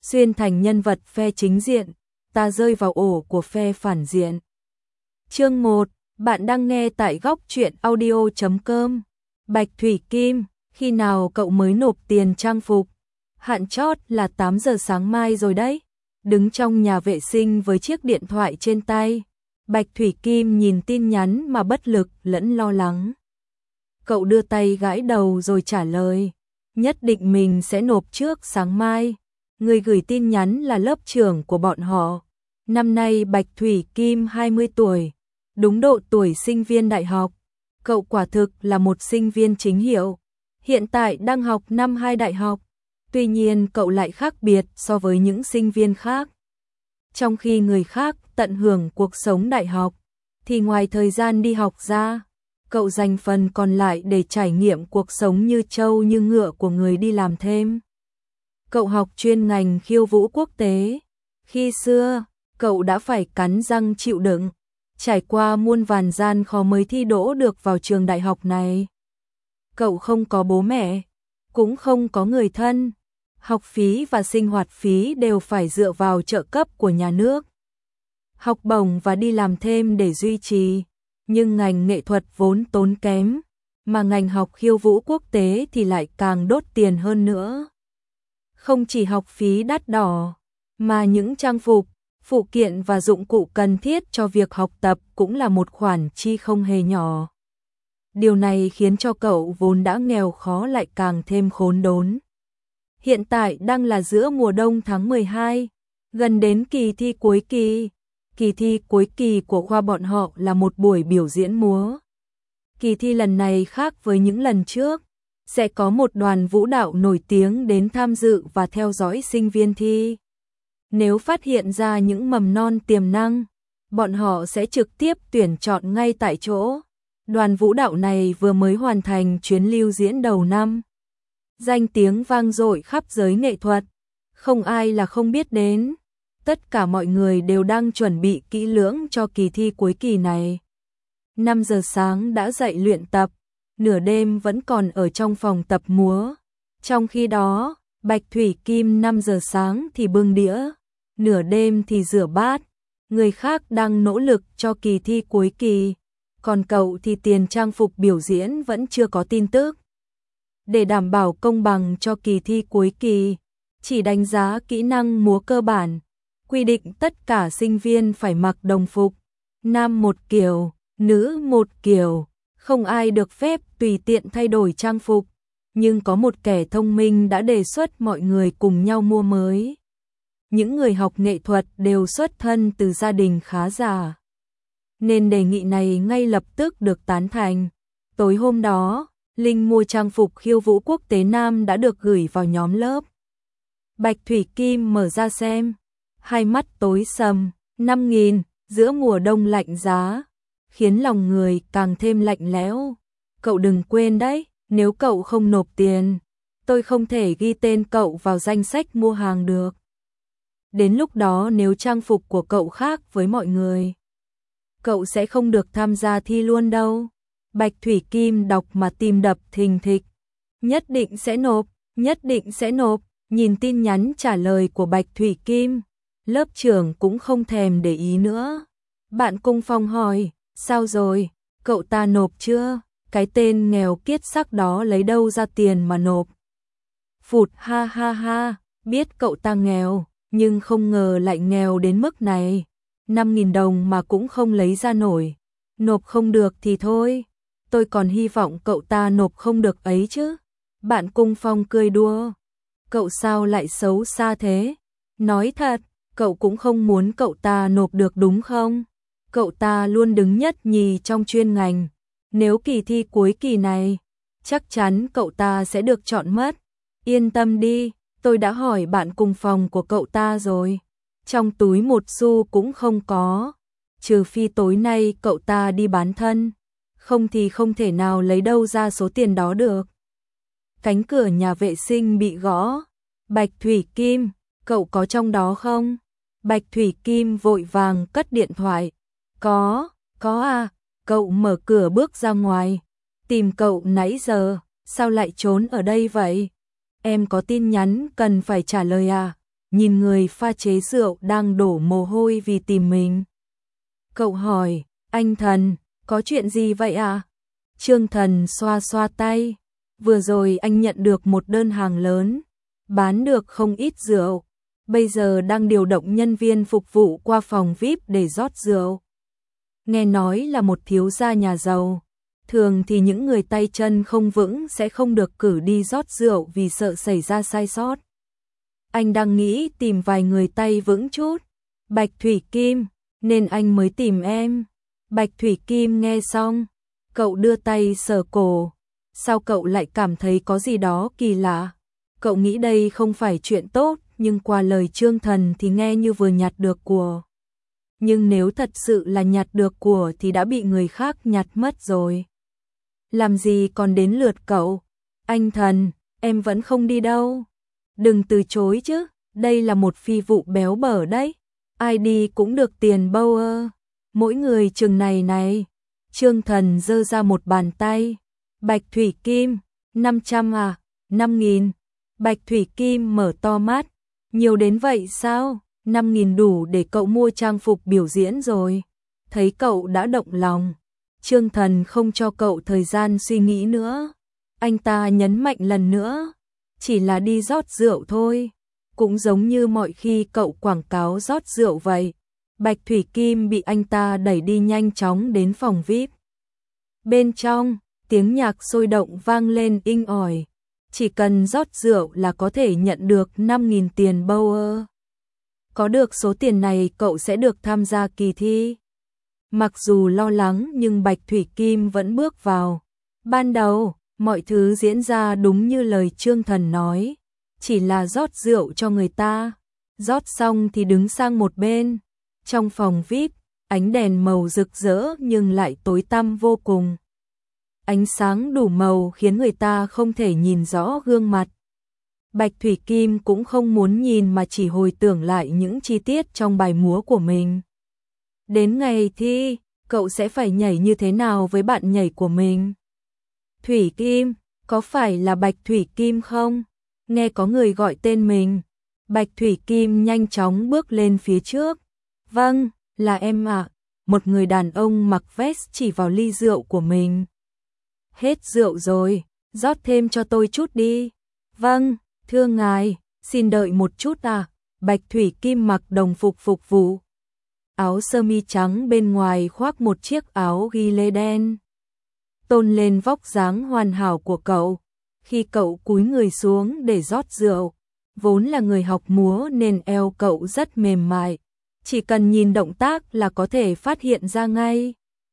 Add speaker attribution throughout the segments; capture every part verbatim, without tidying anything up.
Speaker 1: xuyên thành nhân vật phe chính diện, ta rơi vào ổ của phe phản diện. Chương một, bạn đang nghe tại góc truyện audio chấm com. Bạch Thủy Kim, khi nào cậu mới nộp tiền trang phục? Hạn chót là tám giờ sáng mai rồi đấy. Đứng trong nhà vệ sinh với chiếc điện thoại trên tay, Bạch Thủy Kim nhìn tin nhắn mà bất lực lẫn lo lắng. Cậu đưa tay gãi đầu rồi trả lời, nhất định mình sẽ nộp trước sáng mai. Người gửi tin nhắn là lớp trưởng của bọn họ. Năm nay Bạch Thủy Kim hai mươi tuổi, đúng độ tuổi sinh viên đại học. Cậu quả thực là một sinh viên chính hiệu, hiện tại đang học năm hai đại học. Tuy nhiên cậu lại khác biệt so với những sinh viên khác. Trong khi người khác tận hưởng cuộc sống đại học, thì ngoài thời gian đi học ra, cậu dành phần còn lại để trải nghiệm cuộc sống như trâu như ngựa của người đi làm thêm. Cậu học chuyên ngành khiêu vũ quốc tế. Khi xưa, cậu đã phải cắn răng chịu đựng, trải qua muôn vàn gian khó mới thi đỗ được vào trường đại học này. Cậu không có bố mẹ, cũng không có người thân. Học phí và sinh hoạt phí đều phải dựa vào trợ cấp của nhà nước. Học bổng và đi làm thêm để duy trì. Nhưng ngành nghệ thuật vốn tốn kém, mà ngành học khiêu vũ quốc tế thì lại càng đốt tiền hơn nữa. Không chỉ học phí đắt đỏ, mà những trang phục, phụ kiện và dụng cụ cần thiết cho việc học tập cũng là một khoản chi không hề nhỏ. Điều này khiến cho cậu vốn đã nghèo khó lại càng thêm khốn đốn. Hiện tại đang là giữa mùa đông tháng mười hai, gần đến kỳ thi cuối kỳ. Kỳ thi cuối kỳ của khoa bọn họ là một buổi biểu diễn múa. Kỳ thi lần này khác với những lần trước, sẽ có một đoàn vũ đạo nổi tiếng đến tham dự và theo dõi sinh viên thi. Nếu phát hiện ra những mầm non tiềm năng, bọn họ sẽ trực tiếp tuyển chọn ngay tại chỗ. Đoàn vũ đạo này vừa mới hoàn thành chuyến lưu diễn đầu năm. Danh tiếng vang dội khắp giới nghệ thuật, không ai là không biết đến. Tất cả mọi người đều đang chuẩn bị kỹ lưỡng cho kỳ thi cuối kỳ này. năm giờ sáng đã dậy luyện tập, nửa đêm vẫn còn ở trong phòng tập múa. Trong khi đó, Bạch Thủy Kim năm giờ sáng thì bưng đĩa, nửa đêm thì rửa bát. Người khác đang nỗ lực cho kỳ thi cuối kỳ, còn cậu thì tiền trang phục biểu diễn vẫn chưa có tin tức. Để đảm bảo công bằng cho kỳ thi cuối kỳ, chỉ đánh giá kỹ năng múa cơ bản, quy định tất cả sinh viên phải mặc đồng phục, nam một kiểu, nữ một kiểu, không ai được phép tùy tiện thay đổi trang phục. Nhưng có một kẻ thông minh đã đề xuất mọi người cùng nhau mua mới. Những người học nghệ thuật đều xuất thân từ gia đình khá giả, nên đề nghị này ngay lập tức được tán thành. Tối hôm đó, Linh mua trang phục khiêu vũ quốc tế nam đã được gửi vào nhóm lớp. Bạch Thủy Kim mở ra xem, hai mắt tối sầm. Năm nghìn, giữa mùa đông lạnh giá, khiến lòng người càng thêm lạnh lẽo. Cậu đừng quên đấy, nếu cậu không nộp tiền, tôi không thể ghi tên cậu vào danh sách mua hàng được. Đến lúc đó nếu trang phục của cậu khác với mọi người, cậu sẽ không được tham gia thi luôn đâu. Bạch Thủy Kim đọc mà tim đập thình thịch. Nhất định sẽ nộp, nhất định sẽ nộp. Nhìn tin nhắn trả lời của Bạch Thủy Kim, lớp trưởng cũng không thèm để ý nữa. Bạn cùng phòng hỏi, sao rồi, cậu ta nộp chưa? Cái tên nghèo kiết sắc đó lấy đâu ra tiền mà nộp? Phụt ha ha ha, biết cậu ta nghèo, nhưng không ngờ lại nghèo đến mức này. năm nghìn đồng mà cũng không lấy ra nổi. Nộp không được thì thôi, tôi còn hy vọng cậu ta nộp không được ấy chứ. Bạn cùng phòng cười đùa. Cậu sao lại xấu xa thế? Nói thật, cậu cũng không muốn cậu ta nộp được đúng không? Cậu ta luôn đứng nhất nhì trong chuyên ngành. Nếu kỳ thi cuối kỳ này, chắc chắn cậu ta sẽ được chọn mất. Yên tâm đi, tôi đã hỏi bạn cùng phòng của cậu ta rồi. Trong túi một xu cũng không có. Trừ phi tối nay cậu ta đi bán thân, không thì không thể nào lấy đâu ra số tiền đó được. Cánh cửa nhà vệ sinh bị gõ. Bạch Thủy Kim, cậu có trong đó không? Bạch Thủy Kim vội vàng cất điện thoại. Có, có à, cậu mở cửa bước ra ngoài. Tìm cậu nãy giờ, sao lại trốn ở đây vậy? Em có tin nhắn cần phải trả lời à? nhìn người pha chế rượu đang đổ mồ hôi vì tìm mình. Cậu hỏi, anh Thần, có chuyện gì vậy à? Trương Thần xoa xoa tay, vừa rồi anh nhận được một đơn hàng lớn, bán được không ít rượu, bây giờ đang điều động nhân viên phục vụ qua phòng vi ai pi để rót rượu. Nghe nói là một thiếu gia nhà giàu, thường thì những người tay chân không vững sẽ không được cử đi rót rượu vì sợ xảy ra sai sót. Anh đang nghĩ tìm vài người tay vững chút, Bạch Thủy Kim, nên anh mới tìm em. Bạch Thủy Kim nghe xong, cậu đưa tay sờ cổ, sao cậu lại cảm thấy có gì đó kỳ lạ? Cậu nghĩ đây không phải chuyện tốt, nhưng qua lời Trương Thần thì nghe như vừa nhặt được của. Nhưng nếu thật sự là nhặt được của thì đã bị người khác nhặt mất rồi. Làm gì còn đến lượt cậu? Anh Thần, em vẫn không đi đâu. Đừng từ chối chứ, đây là một phi vụ béo bở đấy. Ai đi cũng được tiền bâu ơ. Mỗi người chừng này này. Trương Thần giơ ra một bàn tay. Bạch Thủy Kim, năm trăm à? năm nghìn. Bạch Thủy Kim mở to mắt. Nhiều đến vậy sao? năm nghìn đủ để cậu mua trang phục biểu diễn rồi. Thấy cậu đã động lòng, Trương Thần không cho cậu thời gian suy nghĩ nữa. Anh ta nhấn mạnh lần nữa, chỉ là đi rót rượu thôi, cũng giống như mọi khi cậu quảng cáo rót rượu vậy. Bạch Thủy Kim bị anh ta đẩy đi nhanh chóng đến phòng vi ai pi. Bên trong, tiếng nhạc sôi động vang lên inh ỏi. Chỉ cần rót rượu là có thể nhận được năm nghìn tiền bâu ơ. Có được số tiền này cậu sẽ được tham gia kỳ thi. Mặc dù lo lắng nhưng Bạch Thủy Kim vẫn bước vào. Ban đầu, mọi thứ diễn ra đúng như lời Trương Thần nói. Chỉ là rót rượu cho người ta. Rót xong thì đứng sang một bên. Trong phòng vi ai pi, ánh đèn màu rực rỡ nhưng lại tối tăm vô cùng. Ánh sáng đủ màu khiến người ta không thể nhìn rõ gương mặt. Bạch Thủy Kim cũng không muốn nhìn mà chỉ hồi tưởng lại những chi tiết trong bài múa của mình. Đến ngày thi, cậu sẽ phải nhảy như thế nào với bạn nhảy của mình? Thủy Kim, có phải là Bạch Thủy Kim không? Nghe có người gọi tên mình. Bạch Thủy Kim nhanh chóng bước lên phía trước. Vâng, là em ạ. Một người đàn ông mặc vest chỉ vào ly rượu của mình. Hết rượu rồi, rót thêm cho tôi chút đi. Vâng, thưa ngài, xin đợi một chút à. Bạch Thủy Kim mặc đồng phục phục vụ. Áo sơ mi trắng bên ngoài khoác một chiếc áo ghi lê đen. Tôn lên vóc dáng hoàn hảo của cậu. Khi cậu cúi người xuống để rót rượu, vốn là người học múa nên eo cậu rất mềm mại. Chỉ cần nhìn động tác là có thể phát hiện ra ngay.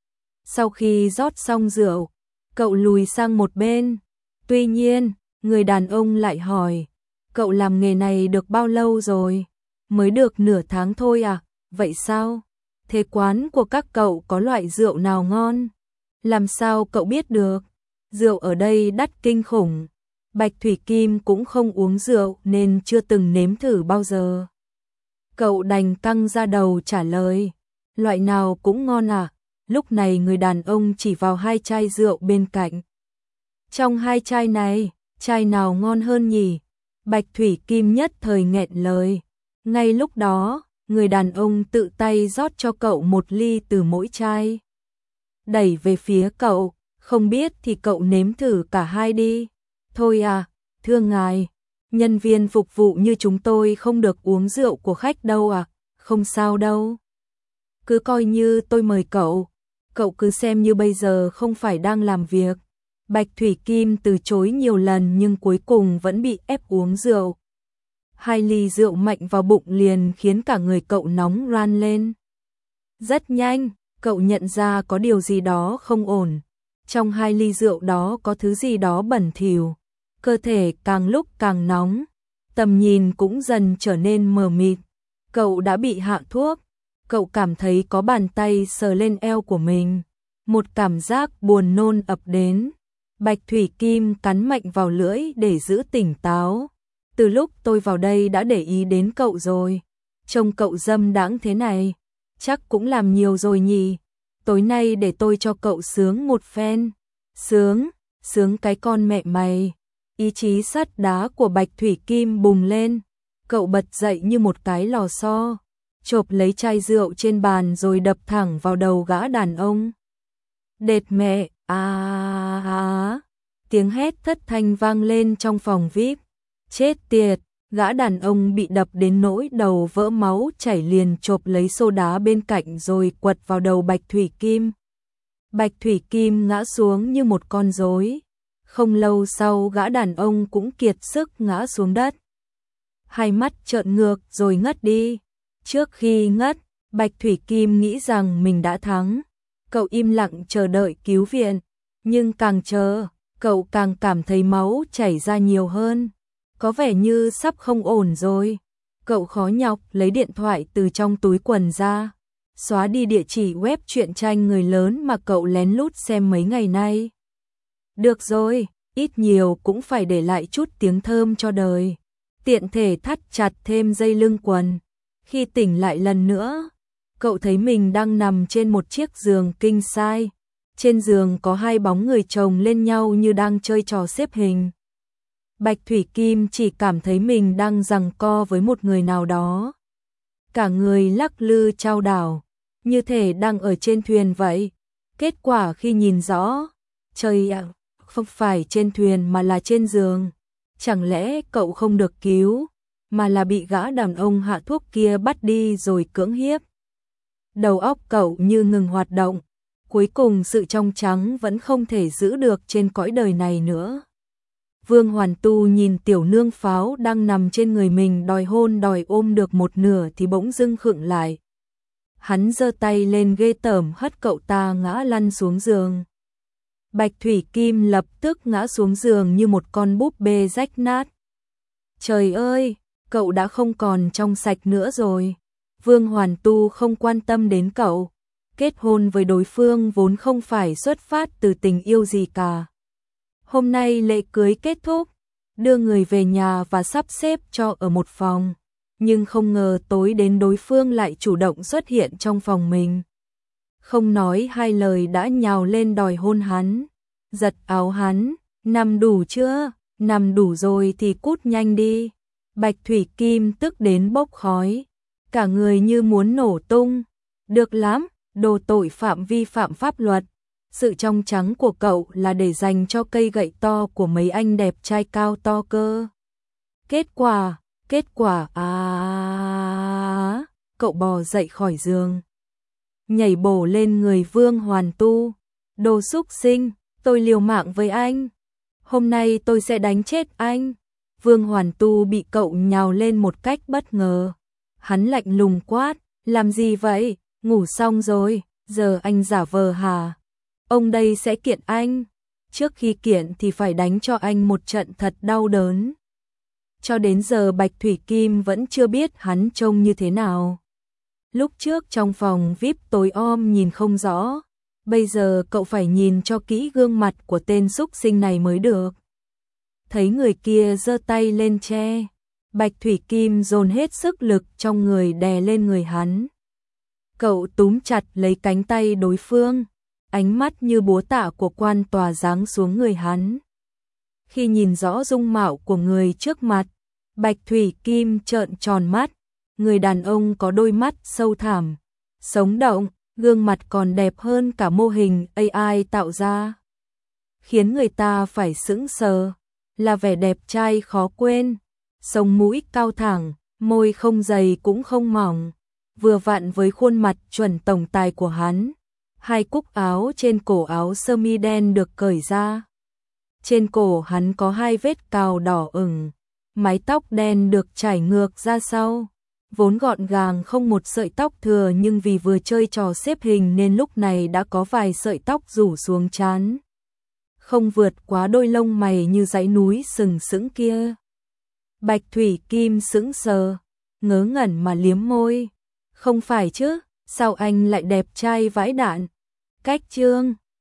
Speaker 1: Sau khi rót xong rượu, cậu lùi sang một bên. Tuy nhiên, người đàn ông lại hỏi, cậu làm nghề này được bao lâu rồi? Mới được nửa tháng thôi à? Vậy sao? Thế quán của các cậu có loại rượu nào ngon? Làm sao cậu biết được? Rượu ở đây đắt kinh khủng. Bạch Thủy Kim cũng không uống rượu nên chưa từng nếm thử bao giờ. Cậu đành căng ra đầu trả lời, loại nào cũng ngon à? Lúc này người đàn ông chỉ vào hai chai rượu bên cạnh. Trong hai chai này, chai nào ngon hơn nhỉ? Bạch Thủy Kim nhất thời nghẹn lời. Ngay lúc đó, người đàn ông tự tay rót cho cậu một ly từ mỗi chai. Đẩy về phía cậu, không biết thì cậu nếm thử cả hai đi. Thôi à, thưa ngài, nhân viên phục vụ như chúng tôi không được uống rượu của khách đâu à, không sao đâu. Cứ coi như tôi mời cậu, cậu cứ xem như bây giờ không phải đang làm việc. Bạch Thủy Kim từ chối nhiều lần nhưng cuối cùng vẫn bị ép uống rượu. Hai ly rượu mạnh vào bụng liền khiến cả người cậu nóng ran lên. Rất nhanh, cậu nhận ra có điều gì đó không ổn. Trong hai ly rượu đó có thứ gì đó bẩn thỉu. Cơ thể càng lúc càng nóng, tầm nhìn cũng dần trở nên mờ mịt. Cậu đã bị hạ thuốc. Cậu cảm thấy có bàn tay sờ lên eo của mình. Một cảm giác buồn nôn ập đến. Bạch Thủy Kim cắn mạnh vào lưỡi để giữ tỉnh táo. Từ lúc tôi vào đây đã để ý đến cậu rồi. Trông cậu dâm đãng thế này, chắc cũng làm nhiều rồi nhỉ. Tối nay để tôi cho cậu sướng một phen. Sướng, sướng cái con mẹ mày. Ý chí sắt đá của Bạch Thủy Kim bùng lên. Cậu bật dậy như một cái lò xo, chộp lấy chai rượu trên bàn rồi đập thẳng vào đầu gã đàn ông. Đệt mẹ, à, à, à. Tiếng hét thất thanh vang lên trong phòng vi ai pi. Chết tiệt, gã đàn ông bị đập đến nỗi đầu vỡ máu chảy liền chộp lấy xô đá bên cạnh rồi quật vào đầu Bạch Thủy Kim. Bạch Thủy Kim ngã xuống như một con rối. Không lâu sau gã đàn ông cũng kiệt sức ngã xuống đất. Hai mắt trợn ngược rồi ngất đi. Trước khi ngất, Bạch Thủy Kim nghĩ rằng mình đã thắng. Cậu im lặng chờ đợi cứu viện. Nhưng càng chờ, cậu càng cảm thấy máu chảy ra nhiều hơn. Có vẻ như sắp không ổn rồi. Cậu khó nhọc lấy điện thoại từ trong túi quần ra. Xóa đi địa chỉ web truyện tranh người lớn mà cậu lén lút xem mấy ngày nay. Được rồi, ít nhiều cũng phải để lại chút tiếng thơm cho đời. Tiện thể thắt chặt thêm dây lưng quần. Khi tỉnh lại lần nữa, cậu thấy mình đang nằm trên một chiếc giường king size. Trên giường có hai bóng người chồng lên nhau như đang chơi trò xếp hình. Bạch Thủy Kim chỉ cảm thấy mình đang giằng co với một người nào đó. Cả người lắc lư chao đảo, như thể đang ở trên thuyền vậy. Kết quả khi nhìn rõ, trời ạ, không phải trên thuyền mà là trên giường. Chẳng lẽ cậu không được cứu, mà là bị gã đàn ông hạ thuốc kia bắt đi rồi cưỡng hiếp. Đầu óc cậu như ngừng hoạt động. Cuối cùng sự trong trắng vẫn không thể giữ được trên cõi đời này nữa. Vương Hoàn Tu nhìn tiểu nương pháo đang nằm trên người mình đòi hôn đòi ôm được một nửa thì bỗng dưng khựng lại. Hắn giơ tay lên ghê tởm hất cậu ta ngã lăn xuống giường. Bạch Thủy Kim lập tức ngã xuống giường như một con búp bê rách nát. Trời ơi, cậu đã không còn trong sạch nữa rồi. Vương Hoàn Tu không quan tâm đến cậu. Kết hôn với đối phương vốn không phải xuất phát từ tình yêu gì cả. Hôm nay lễ cưới kết thúc, đưa người về nhà và sắp xếp cho ở một phòng. Nhưng không ngờ tối đến đối phương lại chủ động xuất hiện trong phòng mình. Không nói hai lời đã nhào lên đòi hôn hắn. Giật áo hắn, nằm đủ chưa? Nằm đủ rồi thì cút nhanh đi. Bạch Thủy Kim tức đến bốc khói. Cả người như muốn nổ tung. Được lắm, đồ tội phạm vi phạm pháp luật. Sự trong trắng của cậu là để dành cho cây gậy to của mấy anh đẹp trai cao to cơ. Kết quả, kết quả à... Cậu bò dậy khỏi giường. Nhảy bổ lên người Vương Hoàn Tu. Đồ xúc sinh, tôi liều mạng với anh. Hôm nay tôi sẽ đánh chết anh. Vương Hoàn Tu bị cậu nhào lên một cách bất ngờ. Hắn lạnh lùng quát, làm gì vậy? Ngủ xong rồi, giờ anh giả vờ hả? Ông đây sẽ kiện anh. Trước khi kiện thì phải đánh cho anh một trận thật đau đớn. Cho đến giờ Bạch Thủy Kim vẫn chưa biết hắn trông như thế nào. Lúc trước trong phòng vi ai pi tối om nhìn không rõ. Bây giờ cậu phải nhìn cho kỹ gương mặt của tên xúc sinh này mới được. Thấy người kia giơ tay lên che. Bạch Thủy Kim dồn hết sức lực trong người đè lên người hắn. Cậu túm chặt lấy cánh tay đối phương. Ánh mắt như búa tạ của quan tòa giáng xuống người hắn. Khi nhìn rõ dung mạo của người trước mặt, Bạch Thủy Kim trợn tròn mắt. Người đàn ông có đôi mắt sâu thẳm, sống động, gương mặt còn đẹp hơn cả mô hình a i tạo ra. Khiến người ta phải sững sờ, là vẻ đẹp trai khó quên. Sống mũi cao thẳng, môi không dày cũng không mỏng, vừa vặn với khuôn mặt chuẩn tổng tài của hắn. Hai cúc áo trên cổ áo sơ mi đen được cởi ra. Trên cổ hắn có hai vết cào đỏ ửng, mái tóc đen được chải ngược ra sau. Vốn gọn gàng không một sợi tóc thừa nhưng vì vừa chơi trò xếp hình nên lúc này đã có vài sợi tóc rủ xuống trán. Không vượt quá đôi lông mày như dãy núi sừng sững kia. Bạch Thủy Kim sững sờ, ngớ ngẩn mà liếm môi. Không phải chứ, sao anh lại đẹp trai vãi đạn? Cách chương